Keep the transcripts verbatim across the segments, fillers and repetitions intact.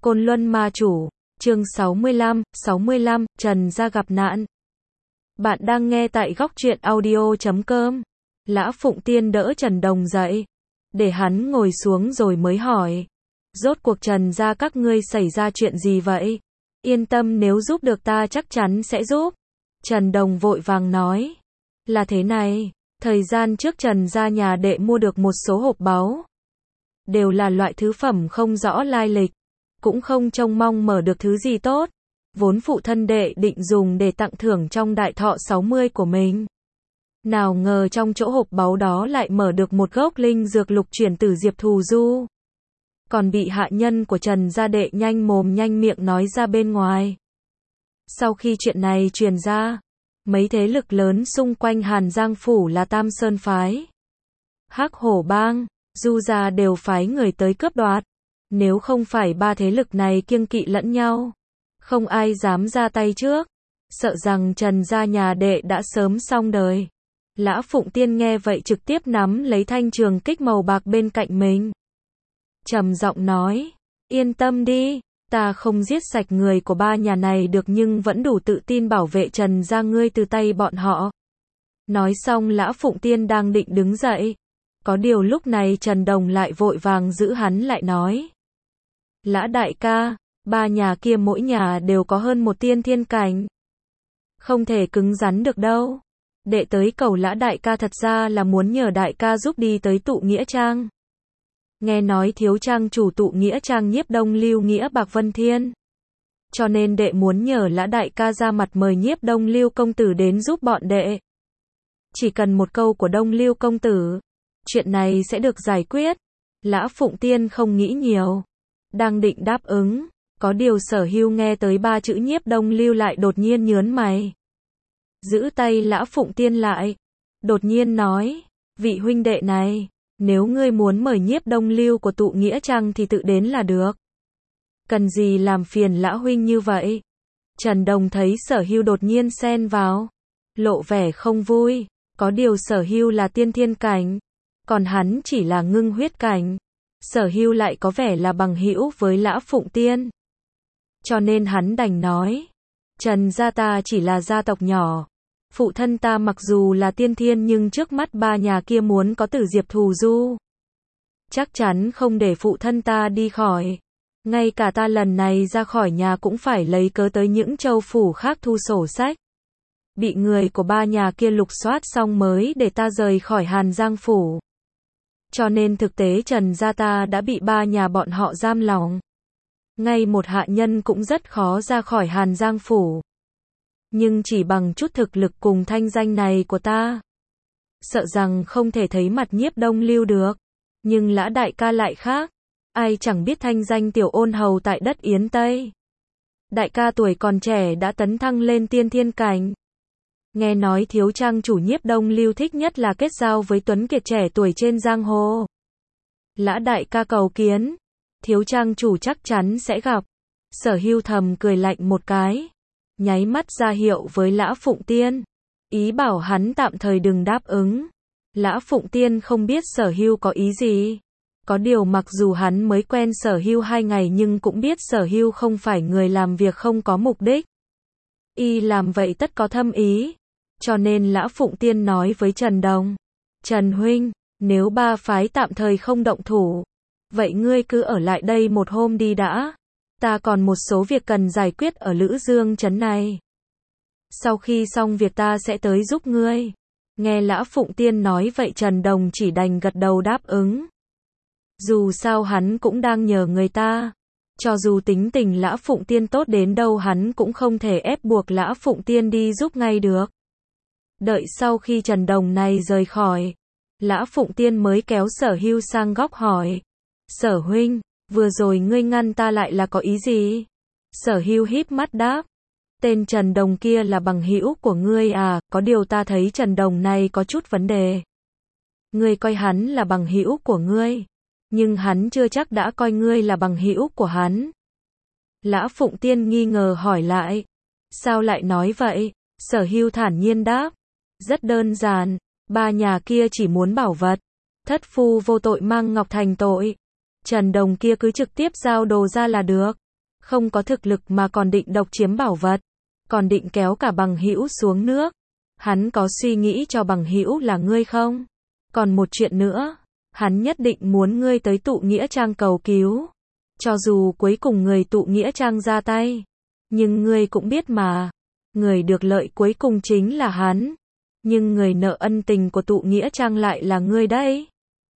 Côn Luân Ma Chủ, chương sáu mươi lăm, sáu mươi lăm, Trần gia gặp nạn. Bạn đang nghe tại góc truyện audio chấm com. Lã Phụng Tiên đỡ Trần Đồng dậy, để hắn ngồi xuống rồi mới hỏi. Rốt cuộc Trần gia các ngươi xảy ra chuyện gì vậy? Yên tâm, nếu giúp được ta chắc chắn sẽ giúp. Trần Đồng vội vàng nói. Là thế này, thời gian trước Trần gia nhà đệ mua được một số hộp báu. Đều là loại thứ phẩm không rõ lai lịch. Cũng không trông mong mở được thứ gì tốt. Vốn phụ thân đệ định dùng để tặng thưởng trong đại thọ sáu mươi của mình. Nào ngờ trong chỗ hộp báu đó lại mở được một gốc linh dược lục chuyển tử diệp thù du. Còn bị hạ nhân của Trần gia đệ nhanh mồm nhanh miệng nói ra bên ngoài. Sau khi chuyện này truyền ra, mấy thế lực lớn xung quanh Hàn Giang Phủ là Tam Sơn Phái, Hắc Hổ Bang, Du gia đều phái người tới cướp đoạt. Nếu không phải ba thế lực này kiêng kỵ lẫn nhau, không ai dám ra tay trước, sợ rằng Trần gia nhà đệ đã sớm xong đời. Lã Phụng Tiên nghe vậy trực tiếp nắm lấy thanh trường kích màu bạc bên cạnh mình, trầm giọng nói, yên tâm đi, ta không giết sạch người của ba nhà này được nhưng vẫn đủ tự tin bảo vệ Trần gia ngươi từ tay bọn họ. Nói xong Lã Phụng Tiên đang định đứng dậy, có điều lúc này Trần Đồng lại vội vàng giữ hắn lại nói. Lã đại ca, ba nhà kia mỗi nhà đều có hơn một tiên thiên cảnh. Không thể cứng rắn được đâu. Đệ tới cầu Lã đại ca thật ra là muốn nhờ đại ca giúp đi tới tụ nghĩa trang. Nghe nói thiếu trang chủ tụ nghĩa trang Nhiếp Đông Lưu Nghĩa Bạc Vân Thiên. Cho nên đệ muốn nhờ Lã đại ca ra mặt mời Nhiếp Đông Lưu công tử đến giúp bọn đệ. Chỉ cần một câu của Đông Lưu công tử, chuyện này sẽ được giải quyết. Lã Phụng Tiên không nghĩ nhiều, đang định đáp ứng, có điều Sở Hưu nghe tới ba chữ Nhiếp Đông Lưu lại đột nhiên nhớn mày. Giữ tay Lã Phụng Tiên lại, đột nhiên nói, vị huynh đệ này, nếu ngươi muốn mời Nhiếp Đông Lưu của tụ nghĩa trang thì tự đến là được. Cần gì làm phiền Lã huynh như vậy? Trần Đồng thấy Sở Hưu đột nhiên xen vào, lộ vẻ không vui, có điều Sở Hưu là tiên thiên cảnh, còn hắn chỉ là ngưng huyết cảnh. Sở Hưu lại có vẻ là bằng hữu với Lã Phụng Tiên. Cho nên hắn đành nói, Trần gia ta chỉ là gia tộc nhỏ. Phụ thân ta mặc dù là tiên thiên nhưng trước mắt ba nhà kia muốn có tử diệp thù du. Chắc chắn không để phụ thân ta đi khỏi. Ngay cả ta lần này ra khỏi nhà cũng phải lấy cớ tới những châu phủ khác thu sổ sách. Bị người của ba nhà kia lục soát xong mới để ta rời khỏi Hàn Giang Phủ. Cho nên thực tế Trần gia ta đã bị ba nhà bọn họ giam lỏng. Ngay một hạ nhân cũng rất khó ra khỏi Hàn Giang Phủ. Nhưng chỉ bằng chút thực lực cùng thanh danh này của ta, sợ rằng không thể thấy mặt Nhiếp Đông Lưu được. Nhưng Lã đại ca lại khác. Ai chẳng biết thanh danh tiểu ôn hầu tại đất Yến Tây. Đại ca tuổi còn trẻ đã tấn thăng lên tiên thiên cảnh. Nghe nói thiếu trang chủ Nhiếp Đông Lưu thích nhất là kết giao với tuấn kiệt trẻ tuổi trên giang hồ. Lã đại ca cầu kiến, thiếu trang chủ chắc chắn sẽ gặp. Sở Hưu thầm cười lạnh một cái, nháy mắt ra hiệu với Lã Phụng Tiên, ý bảo hắn tạm thời đừng đáp ứng. Lã Phụng Tiên không biết Sở Hưu có ý gì. Có điều mặc dù hắn mới quen Sở Hưu hai ngày nhưng cũng biết Sở Hưu không phải người làm việc không có mục đích. Y làm vậy tất có thâm ý. Cho nên Lã Phụng Tiên nói với Trần Đồng, Trần huynh, nếu ba phái tạm thời không động thủ, vậy ngươi cứ ở lại đây một hôm đi đã. Ta còn một số việc cần giải quyết ở Lữ Dương trấn này. Sau khi xong việc ta sẽ tới giúp ngươi. Nghe Lã Phụng Tiên nói vậy Trần Đồng chỉ đành gật đầu đáp ứng. Dù sao hắn cũng đang nhờ người ta. Cho dù tính tình Lã Phụng Tiên tốt đến đâu hắn cũng không thể ép buộc Lã Phụng Tiên đi giúp ngay được. Đợi sau khi Trần Đồng này rời khỏi, Lã Phụng Tiên mới kéo Sở Hưu sang góc hỏi. Sở huynh, vừa rồi ngươi ngăn ta lại là có ý gì? Sở Hưu híp mắt đáp. Tên Trần Đồng kia là bằng hữu của ngươi à, có điều ta thấy Trần Đồng này có chút vấn đề. Ngươi coi hắn là bằng hữu của ngươi, nhưng hắn chưa chắc đã coi ngươi là bằng hữu của hắn. Lã Phụng Tiên nghi ngờ hỏi lại. Sao lại nói vậy? Sở Hưu thản nhiên đáp. Rất đơn giản, ba nhà kia chỉ muốn bảo vật. Thất phu vô tội mang ngọc thành tội. Trần Đồng kia cứ trực tiếp giao đồ ra là được. Không có thực lực mà còn định độc chiếm bảo vật, còn định kéo cả bằng hữu xuống nước. Hắn có suy nghĩ cho bằng hữu là ngươi không? Còn một chuyện nữa, hắn nhất định muốn ngươi tới tụ nghĩa trang cầu cứu. Cho dù cuối cùng người tụ nghĩa trang ra tay, nhưng ngươi cũng biết mà, người được lợi cuối cùng chính là hắn. Nhưng người nợ ân tình của tụ nghĩa trang lại là ngươi đấy.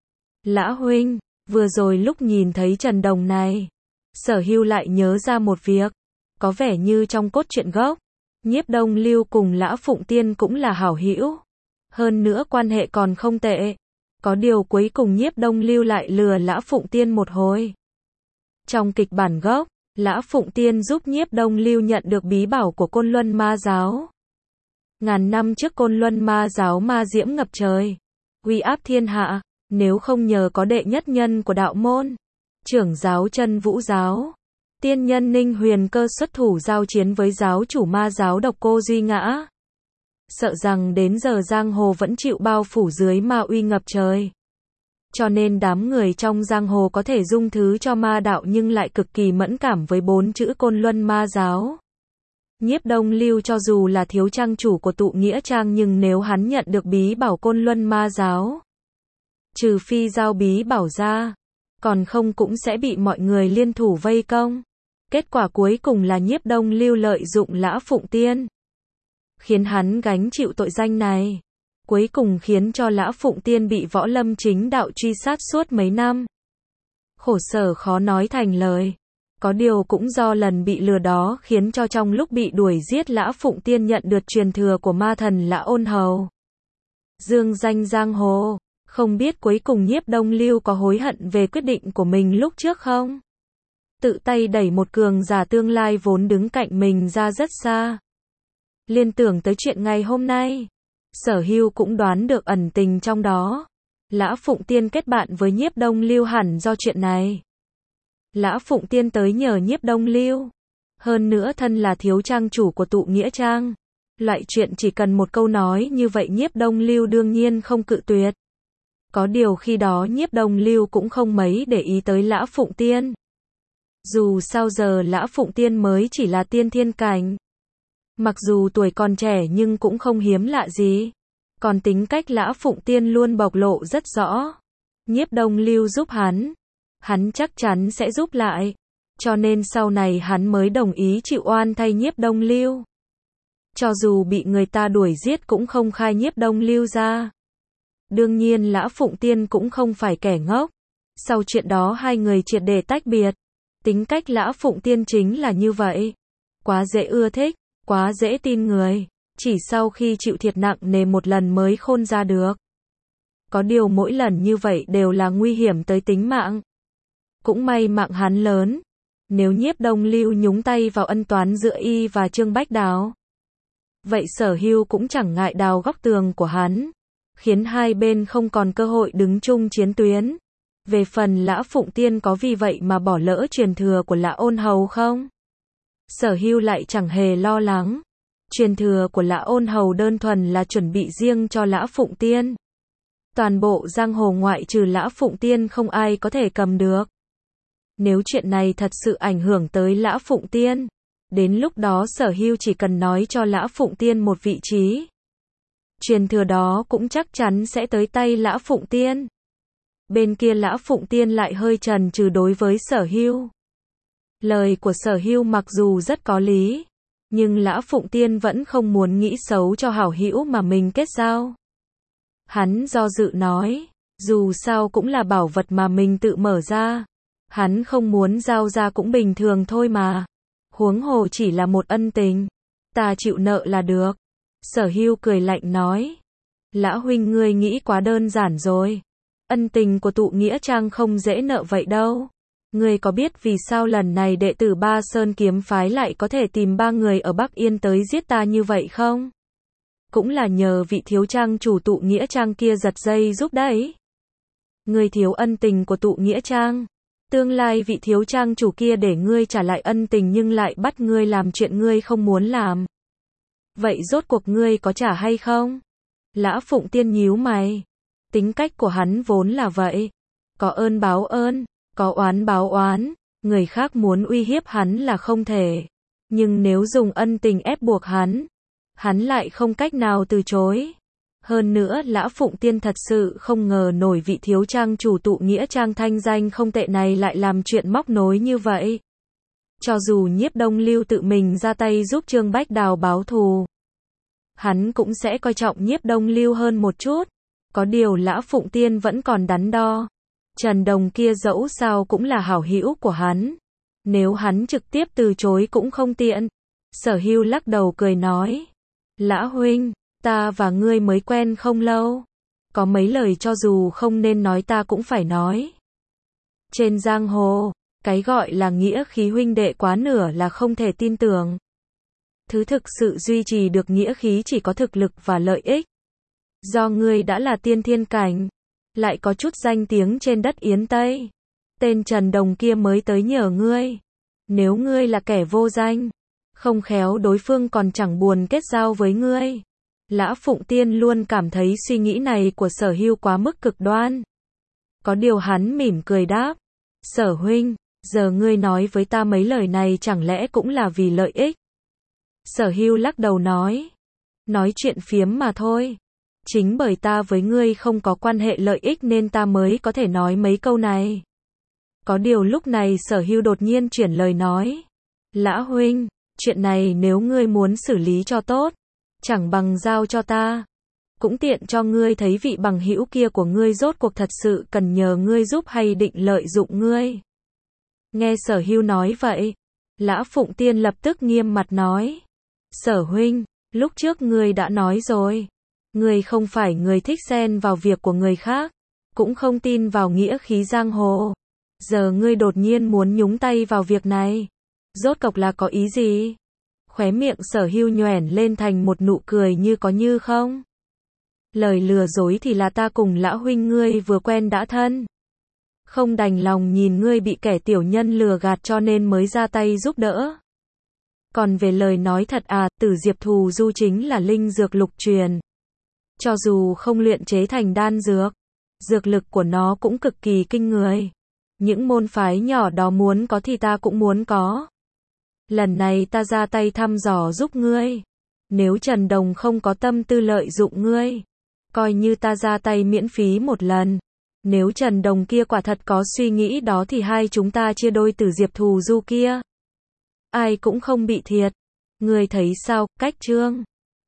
Lã huynh, vừa rồi lúc nhìn thấy Trần Đồng này, Sở Hưu lại nhớ ra một việc, có vẻ như trong cốt truyện gốc, Nhiếp Đông Lưu cùng Lã Phụng Tiên cũng là hảo hữu, hơn nữa quan hệ còn không tệ. Có điều cuối cùng Nhiếp Đông Lưu lại lừa Lã Phụng Tiên một hồi. Trong kịch bản gốc, Lã Phụng Tiên giúp Nhiếp Đông Lưu nhận được bí bảo của Côn Luân Ma Giáo. Ngàn năm trước Côn Luân Ma Giáo ma diễm ngập trời, uy áp thiên hạ, nếu không nhờ có đệ nhất nhân của đạo môn, trưởng giáo Chân Vũ Giáo, tiên nhân Ninh Huyền Cơ xuất thủ giao chiến với giáo chủ Ma Giáo Độc Cô Duy Ngã, sợ rằng đến giờ giang hồ vẫn chịu bao phủ dưới ma uy ngập trời. Cho nên đám người trong giang hồ có thể dung thứ cho ma đạo nhưng lại cực kỳ mẫn cảm với bốn chữ Côn Luân Ma Giáo. Nhiếp Đông Lưu cho dù là thiếu trang chủ của tụ nghĩa trang nhưng nếu hắn nhận được bí bảo Côn Luân Ma Giáo, trừ phi giao bí bảo ra, còn không cũng sẽ bị mọi người liên thủ vây công. Kết quả cuối cùng là Nhiếp Đông Lưu lợi dụng Lã Phụng Tiên, khiến hắn gánh chịu tội danh này. Cuối cùng khiến cho Lã Phụng Tiên bị Võ Lâm chính đạo truy sát suốt mấy năm. Khổ sở khó nói thành lời. Có điều cũng do lần bị lừa đó khiến cho trong lúc bị đuổi giết Lã Phụng Tiên nhận được truyền thừa của ma thần Lã Ôn Hầu. Dương danh giang hồ, không biết cuối cùng Nhiếp Đông Lưu có hối hận về quyết định của mình lúc trước không? Tự tay đẩy một cường giả tương lai vốn đứng cạnh mình ra rất xa. Liên tưởng tới chuyện ngày hôm nay, Sở Hưu cũng đoán được ẩn tình trong đó. Lã Phụng Tiên kết bạn với Nhiếp Đông Lưu hẳn do chuyện này. Lã Phụng Tiên tới nhờ Nhiếp Đông Lưu. Hơn nữa thân là thiếu trang chủ của tụ nghĩa trang. Loại chuyện chỉ cần một câu nói như vậy Nhiếp Đông Lưu đương nhiên không cự tuyệt. Có điều khi đó Nhiếp Đông Lưu cũng không mấy để ý tới Lã Phụng Tiên. Dù sao giờ Lã Phụng Tiên mới chỉ là tiên thiên cảnh. Mặc dù tuổi còn trẻ nhưng cũng không hiếm lạ gì. Còn tính cách Lã Phụng Tiên luôn bộc lộ rất rõ. Nhiếp Đông Lưu giúp hắn, hắn chắc chắn sẽ giúp lại. Cho nên sau này hắn mới đồng ý chịu oan thay Nhiếp Đông Lưu. Cho dù bị người ta đuổi giết cũng không khai Nhiếp Đông Lưu ra. Đương nhiên Lã Phụng Tiên cũng không phải kẻ ngốc. Sau chuyện đó hai người triệt để tách biệt. Tính cách Lã Phụng Tiên chính là như vậy. Quá dễ ưa thích, quá dễ tin người. Chỉ sau khi chịu thiệt nặng nề một lần mới khôn ra được. Có điều mỗi lần như vậy đều là nguy hiểm tới tính mạng. Cũng may mạng hắn lớn. Nếu Nhiếp Đông Lưu nhúng tay vào ân toán giữa y và Trương Bách Đào, vậy Sở Hưu cũng chẳng ngại đào góc tường của hắn, khiến hai bên không còn cơ hội đứng chung chiến tuyến. Về phần Lã Phụng Tiên có vì vậy mà bỏ lỡ truyền thừa của Lã Ôn Hầu không? Sở Hưu lại chẳng hề lo lắng. Truyền thừa của Lã Ôn Hầu đơn thuần là chuẩn bị riêng cho Lã Phụng Tiên. Toàn bộ giang hồ ngoại trừ Lã Phụng Tiên không ai có thể cầm được. Nếu chuyện này thật sự ảnh hưởng tới Lã Phụng Tiên, đến lúc đó Sở Hưu chỉ cần nói cho Lã Phụng Tiên một vị trí. Truyền thừa đó cũng chắc chắn sẽ tới tay Lã Phụng Tiên. Bên kia Lã Phụng Tiên lại hơi chần chừ đối với Sở Hưu. Lời của Sở Hưu mặc dù rất có lý, nhưng Lã Phụng Tiên vẫn không muốn nghĩ xấu cho hảo hữu mà mình kết giao. Hắn do dự nói, dù sao cũng là bảo vật mà mình tự mở ra. Hắn không muốn giao ra cũng bình thường thôi mà. Huống hồ chỉ là một ân tình. Ta chịu nợ là được. Sở Hưu cười lạnh nói. Lã huynh ngươi nghĩ quá đơn giản rồi. Ân tình của tụ nghĩa trang không dễ nợ vậy đâu. Ngươi có biết vì sao lần này đệ tử Ba Sơn kiếm phái lại có thể tìm ba người ở Bắc Yên tới giết ta như vậy không? Cũng là nhờ vị thiếu trang chủ tụ nghĩa trang kia giật dây giúp đấy. Ngươi thiếu ân tình của tụ nghĩa trang. Tương lai vị thiếu trang chủ kia để ngươi trả lại ân tình nhưng lại bắt ngươi làm chuyện ngươi không muốn làm. Vậy rốt cuộc ngươi có trả hay không? Lã Phụng Tiên nhíu mày. Tính cách của hắn vốn là vậy. Có ơn báo ơn, có oán báo oán. người khác muốn uy hiếp hắn là không thể. Nhưng nếu dùng ân tình ép buộc hắn, hắn lại không cách nào từ chối. Hơn nữa Lã Phụng Tiên thật sự không ngờ nổi vị thiếu trang chủ tụ nghĩa trang thanh danh không tệ này lại làm chuyện móc nối như vậy. Cho dù Nhiếp Đông Lưu tự mình ra tay giúp Trương Bách Đào báo thù, hắn cũng sẽ coi trọng Nhiếp Đông Lưu hơn một chút. Có điều Lã Phụng Tiên vẫn còn đắn đo. Trần Đồng kia dẫu sao cũng là hảo hữu của hắn. Nếu hắn trực tiếp từ chối cũng không tiện. Sở Hưu lắc đầu cười nói. Lã huynh, ta và ngươi mới quen không lâu. Có mấy lời cho dù không nên nói ta cũng phải nói. Trên giang hồ, cái gọi là nghĩa khí huynh đệ quá nửa là không thể tin tưởng. Thứ thực sự duy trì được nghĩa khí chỉ có thực lực và lợi ích. Do ngươi đã là tiên thiên cảnh, lại có chút danh tiếng trên đất Yến Tây. Tên Trần Đồng kia mới tới nhờ ngươi. Nếu ngươi là kẻ vô danh, không khéo đối phương còn chẳng buồn kết giao với ngươi. Lã Phụng Tiên luôn cảm thấy suy nghĩ này của Sở Hưu quá mức cực đoan. Có điều hắn mỉm cười đáp. Sở huynh, giờ ngươi nói với ta mấy lời này chẳng lẽ cũng là vì lợi ích? Sở Hưu lắc đầu nói. Nói chuyện phiếm mà thôi. Chính bởi ta với ngươi không có quan hệ lợi ích nên ta mới có thể nói mấy câu này. Có điều lúc này Sở Hưu đột nhiên chuyển lời nói. Lã huynh, chuyện này nếu ngươi muốn xử lý cho tốt, chẳng bằng giao cho ta. Cũng tiện cho ngươi thấy vị bằng hữu kia của ngươi rốt cuộc thật sự cần nhờ ngươi giúp hay định lợi dụng ngươi. Nghe Sở Hưu nói vậy, Lã Phụng Tiên lập tức nghiêm mặt nói. Sở huynh, lúc trước ngươi đã nói rồi. Ngươi không phải người thích xen vào việc của người khác, cũng không tin vào nghĩa khí giang hồ. Giờ ngươi đột nhiên muốn nhúng tay vào việc này. Rốt cục là có ý gì? Khóe miệng Sở Hưu nhoẻn lên thành một nụ cười như có như không. Lời lừa dối thì là ta cùng Lã huynh ngươi vừa quen đã thân. Không đành lòng nhìn ngươi bị kẻ tiểu nhân lừa gạt cho nên mới ra tay giúp đỡ. Còn về lời nói thật à, Tử Diệp Thù Du chính là linh dược lục truyền. Cho dù không luyện chế thành đan dược, dược lực của nó cũng cực kỳ kinh người. Những môn phái nhỏ đó muốn có thì ta cũng muốn có. Lần này ta ra tay thăm dò giúp ngươi. Nếu Trần Đồng không có tâm tư lợi dụng ngươi, coi như ta ra tay miễn phí một lần. Nếu Trần Đồng kia quả thật có suy nghĩ đó thì hai chúng ta chia đôi Tử Diệp Thù Du kia. Ai cũng không bị thiệt. Ngươi thấy sao, cách trương?